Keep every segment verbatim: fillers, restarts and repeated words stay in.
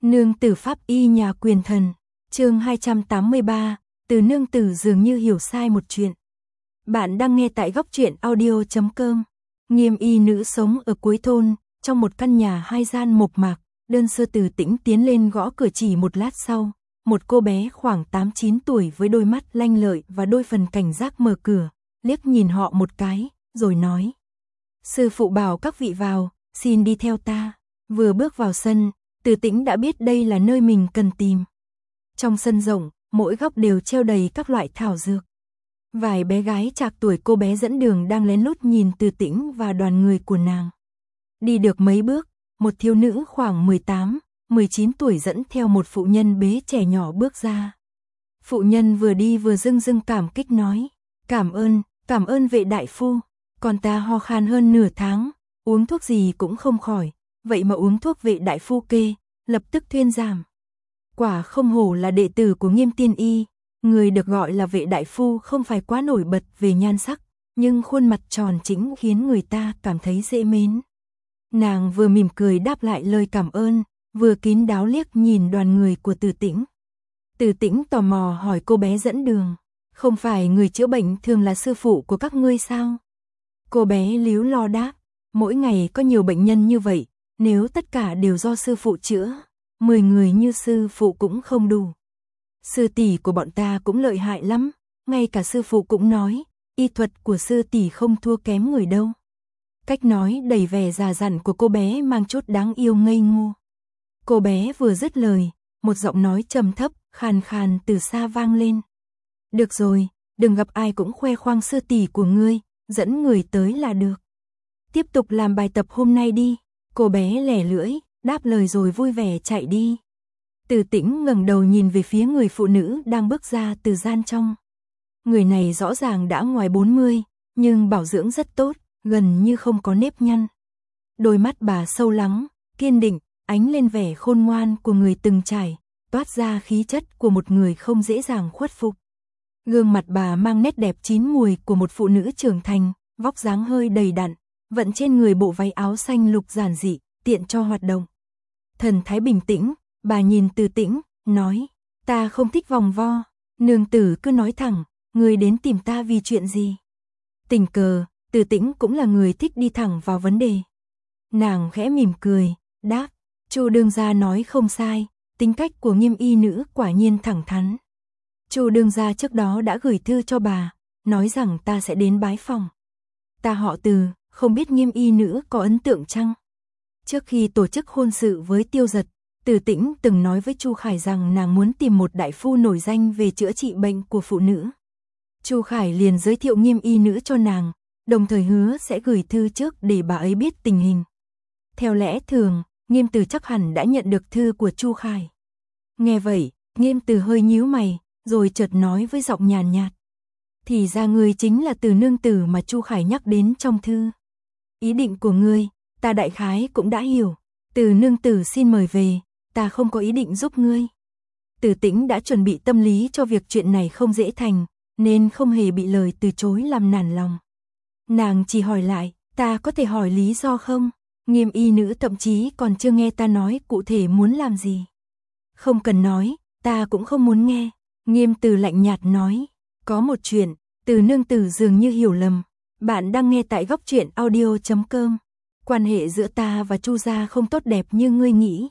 Nương tử pháp y nhà quyền thần, chương hai trăm tám mươi ba, từ nương tử dường như hiểu sai một chuyện. Bạn đang nghe tại góc truyện audio chấm com. Nghiêm y nữ sống ở cuối thôn, trong một căn nhà hai gian mộc mạc, đơn sơ. Từ Tĩnh tiến lên gõ cửa. Chỉ một lát sau, một cô bé khoảng tám chín tuổi với đôi mắt lanh lợi và đôi phần cảnh giác mở cửa, liếc nhìn họ một cái, rồi nói: "Sư phụ bảo các vị vào, xin đi theo ta." Vừa bước vào sân, Từ Tĩnh đã biết đây là nơi mình cần tìm. Trong sân rộng, mỗi góc đều treo đầy các loại thảo dược. Vài bé gái trạc tuổi cô bé dẫn đường đang lén lút nhìn Từ Tĩnh và đoàn người của nàng. Đi được mấy bước, một thiếu nữ khoảng mười tám, mười chín tuổi dẫn theo một phụ nhân bế trẻ nhỏ bước ra. Phụ nhân vừa đi vừa rưng rưng cảm kích nói: "Cảm ơn, cảm ơn vệ đại phu, con ta ho khan hơn nửa tháng, uống thuốc gì cũng không khỏi, vậy mà uống thuốc vệ đại phu kê, lập tức thuyên giảm. Quả không hổ là đệ tử của Nghiêm tiên y, người được gọi là vệ đại phu không phải quá nổi bật về nhan sắc, nhưng khuôn mặt tròn trĩnh khiến người ta cảm thấy dễ mến." Nàng vừa mỉm cười đáp lại lời cảm ơn, vừa kín đáo liếc nhìn đoàn người của Từ Tĩnh. Từ Tĩnh tò mò hỏi cô bé dẫn đường: "Không phải người chữa bệnh thường là sư phụ của các ngươi sao?" Cô bé líu lo đáp: "Mỗi ngày có nhiều bệnh nhân như vậy, nếu tất cả đều do sư phụ chữa, mười người như sư phụ cũng không đủ. Sư tỷ của bọn ta cũng lợi hại lắm, ngay cả sư phụ cũng nói, y thuật của sư tỷ không thua kém người đâu." Cách nói đầy vẻ già dặn của cô bé mang chút đáng yêu ngây ngô. Cô bé vừa dứt lời, một giọng nói trầm thấp, khàn khàn từ xa vang lên: "Được rồi, đừng gặp ai cũng khoe khoang sư tỷ của ngươi, dẫn người tới là được. Tiếp tục làm bài tập hôm nay đi." Cô bé lẻ lưỡi, đáp lời rồi vui vẻ chạy đi. Từ Tĩnh ngẩng đầu nhìn về phía người phụ nữ đang bước ra từ gian trong. Người này rõ ràng đã ngoài bốn mươi, nhưng bảo dưỡng rất tốt, gần như không có nếp nhăn. Đôi mắt bà sâu lắng, kiên định, ánh lên vẻ khôn ngoan của người từng trải, toát ra khí chất của một người không dễ dàng khuất phục. Gương mặt bà mang nét đẹp chín mùi của một phụ nữ trưởng thành, vóc dáng hơi đầy đặn, vận trên người bộ váy áo xanh lục giản dị, tiện cho hoạt động. Thần thái bình tĩnh, bà nhìn Từ Tĩnh, nói: "Ta không thích vòng vo, nương tử cứ nói thẳng, người đến tìm ta vì chuyện gì?" Tình cờ, Từ Tĩnh cũng là người thích đi thẳng vào vấn đề. Nàng khẽ mỉm cười, đáp: "Chu đương gia nói không sai, tính cách của Nghiêm y nữ quả nhiên thẳng thắn. Chu đương gia trước đó đã gửi thư cho bà, nói rằng ta sẽ đến bái phòng. Ta họ Từ, không biết Nghiêm y nữ có ấn tượng chăng?" Trước khi tổ chức hôn sự với Tiêu Giật, Từ Tĩnh từng nói với Chu Khải rằng nàng muốn tìm một đại phu nổi danh về chữa trị bệnh của phụ nữ. Chu Khải liền giới thiệu Nghiêm y nữ cho nàng, đồng thời hứa sẽ gửi thư trước để bà ấy biết tình hình. Theo lẽ thường, Nghiêm Từ chắc hẳn đã nhận được thư của Chu Khải. Nghe vậy, Nghiêm Từ hơi nhíu mày, rồi chợt nói với giọng nhàn nhạt: "Thì ra ngươi chính là Từ nương tử mà Chu Khải nhắc đến trong thư. Ý định của ngươi, ta đại khái cũng đã hiểu. Từ nương tử xin mời về, ta không có ý định giúp ngươi." Từ Tĩnh đã chuẩn bị tâm lý cho việc chuyện này không dễ thành, nên không hề bị lời từ chối làm nản lòng. Nàng chỉ hỏi lại: "Ta có thể hỏi lý do không? Nghiêm y nữ thậm chí còn chưa nghe ta nói cụ thể muốn làm gì." "Không cần nói, ta cũng không muốn nghe." Nghiêm Từ lạnh nhạt nói: "Có một chuyện, Từ nương tử dường như hiểu lầm. Bạn đang nghe tại góc truyện audio chấm com. Quan hệ giữa ta và Chu gia không tốt đẹp như ngươi nghĩ.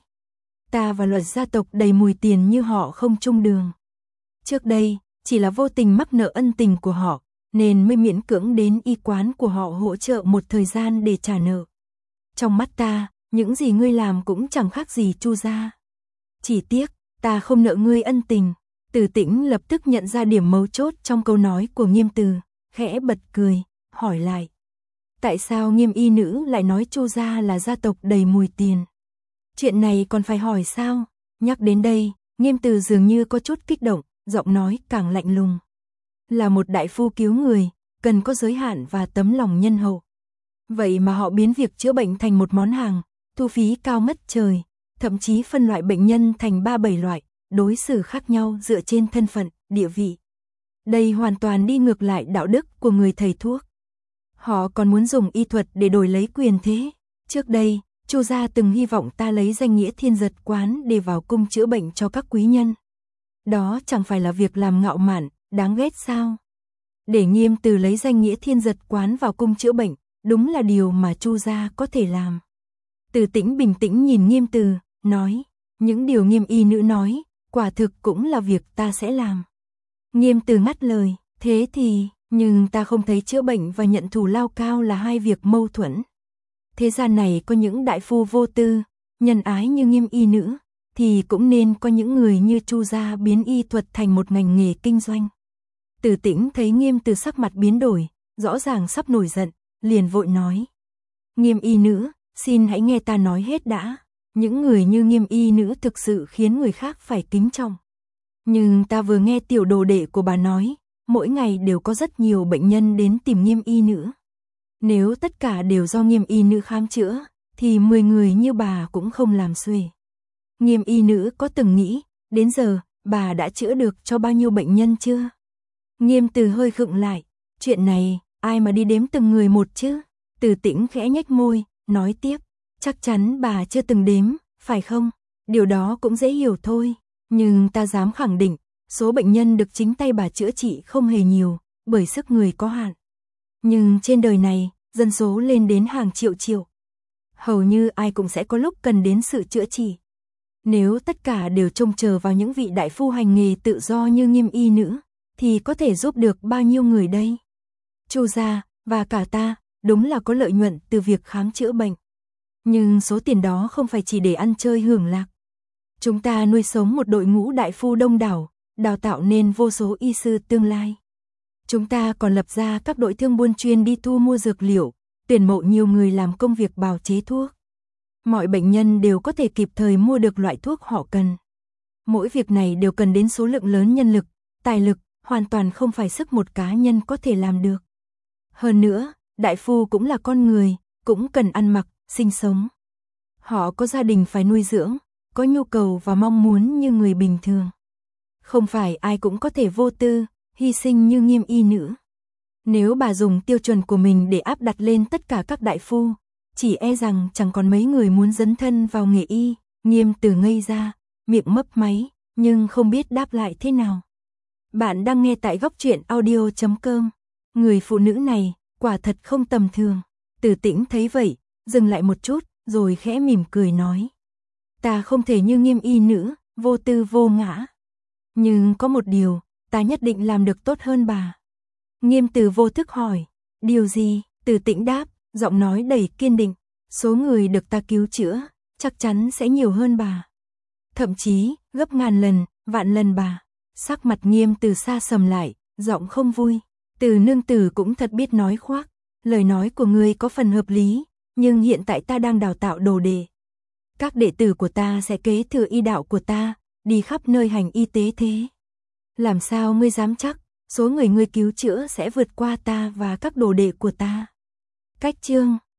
Ta và Luật gia tộc đầy mùi tiền như họ không chung đường. Trước đây, chỉ là vô tình mắc nợ ân tình của họ, nên mới miễn cưỡng đến y quán của họ hỗ trợ một thời gian để trả nợ. Trong mắt ta, những gì ngươi làm cũng chẳng khác gì Chu gia. Chỉ tiếc, ta không nợ ngươi ân tình." Từ Tĩnh lập tức nhận ra điểm mấu chốt trong câu nói của Nghiêm Từ, khẽ bật cười, hỏi lại: "Tại sao Nghiêm y nữ lại nói Chu gia là gia tộc đầy mùi tiền? Chuyện này còn phải hỏi sao?" Nhắc đến đây, Nghiêm Từ dường như có chút kích động, giọng nói càng lạnh lùng. "Là một đại phu cứu người, cần có giới hạn và tấm lòng nhân hậu. Vậy mà họ biến việc chữa bệnh thành một món hàng, thu phí cao mất trời, thậm chí phân loại bệnh nhân thành ba bảy loại, đối xử khác nhau dựa trên thân phận, địa vị. Đây hoàn toàn đi ngược lại đạo đức của người thầy thuốc. Họ còn muốn dùng y thuật để đổi lấy quyền thế. Trước đây, Chu gia từng hy vọng ta lấy danh nghĩa Thiên Giật Quán để vào cung chữa bệnh cho các quý nhân. Đó chẳng phải là việc làm ngạo mạn, đáng ghét sao? Để Nghiêm Từ lấy danh nghĩa Thiên Giật Quán vào cung chữa bệnh, đúng là điều mà Chu gia có thể làm. Từ Tĩnh bình tĩnh nhìn Nghiêm Từ, nói, những điều Nghiêm y nữ nói, quả thực cũng là việc ta sẽ làm. Nghiêm Từ ngắt lời, thế thì, nhưng ta không thấy chữa bệnh và nhận thù lao cao là hai việc mâu thuẫn. Thế gian này có những đại phu vô tư, nhân ái như Nghiêm y nữ, thì cũng nên có những người như Chu gia biến y thuật thành một ngành nghề kinh doanh. Từ Tĩnh thấy Nghiêm Từ sắc mặt biến đổi, rõ ràng sắp nổi giận, liền vội nói. Nghiêm y nữ, xin hãy nghe ta nói hết đã. Những người như Nghiêm y nữ thực sự khiến người khác phải kính trọng. Nhưng ta vừa nghe tiểu đồ đệ của bà nói, mỗi ngày đều có rất nhiều bệnh nhân đến tìm Nghiêm y nữ. Nếu tất cả đều do Nghiêm y nữ khám chữa, thì mười người như bà cũng không làm xuể. Nghiêm y nữ có từng nghĩ, đến giờ, bà đã chữa được cho bao nhiêu bệnh nhân chưa? Nghiêm Từ hơi khựng lại, chuyện này, ai mà đi đếm từng người một chứ? Từ Tĩnh khẽ nhếch môi, nói tiếp, chắc chắn bà chưa từng đếm, phải không? Điều đó cũng dễ hiểu thôi, nhưng ta dám khẳng định, số bệnh nhân được chính tay bà chữa trị không hề nhiều, bởi sức người có hạn. Nhưng trên đời này, dân số lên đến hàng triệu triệu. Hầu như ai cũng sẽ có lúc cần đến sự chữa trị. Nếu tất cả đều trông chờ vào những vị đại phu hành nghề tự do như Nghiêm y nữ, thì có thể giúp được bao nhiêu người đây? Chu gia, và cả ta, đúng là có lợi nhuận từ việc khám chữa bệnh. Nhưng số tiền đó không phải chỉ để ăn chơi hưởng lạc. Chúng ta nuôi sống một đội ngũ đại phu đông đảo, đào tạo nên vô số y sư tương lai. Chúng ta còn lập ra các đội thương buôn chuyên đi thu mua dược liệu, tuyển mộ nhiều người làm công việc bào chế thuốc. Mọi bệnh nhân đều có thể kịp thời mua được loại thuốc họ cần. Mỗi việc này đều cần đến số lượng lớn nhân lực, tài lực, hoàn toàn không phải sức một cá nhân có thể làm được. Hơn nữa, đại phu cũng là con người, cũng cần ăn mặc, sinh sống. Họ có gia đình phải nuôi dưỡng, có nhu cầu và mong muốn như người bình thường. Không phải ai cũng có thể vô tư, hy sinh như Nghiêm y nữ. Nếu bà dùng tiêu chuẩn của mình để áp đặt lên tất cả các đại phu, chỉ e rằng chẳng còn mấy người muốn dấn thân vào nghề y. Nghiêm Từ ngây ra, miệng mấp máy, nhưng không biết đáp lại thế nào. Bạn đang nghe tại góc truyện audio chấm com. Người phụ nữ này, quả thật không tầm thường. Từ Tĩnh thấy vậy, dừng lại một chút, rồi khẽ mỉm cười nói. Ta không thể như Nghiêm y nữ, vô tư vô ngã. Nhưng có một điều, ta nhất định làm được tốt hơn bà. Nghiêm Từ vô thức hỏi, điều gì? Từ Tĩnh đáp, giọng nói đầy kiên định, số người được ta cứu chữa, chắc chắn sẽ nhiều hơn bà. Thậm chí, gấp ngàn lần, vạn lần bà. Sắc mặt Nghiêm Từ xa sầm lại, giọng không vui. Từ nương tử cũng thật biết nói khoác, lời nói của ngươi có phần hợp lý, nhưng hiện tại ta đang đào tạo đồ đệ. Các đệ tử của ta sẽ kế thừa y đạo của ta, đi khắp nơi hành y tế thế. Làm sao ngươi dám chắc, số người ngươi cứu chữa sẽ vượt qua ta và các đồ đệ của ta? Cách chương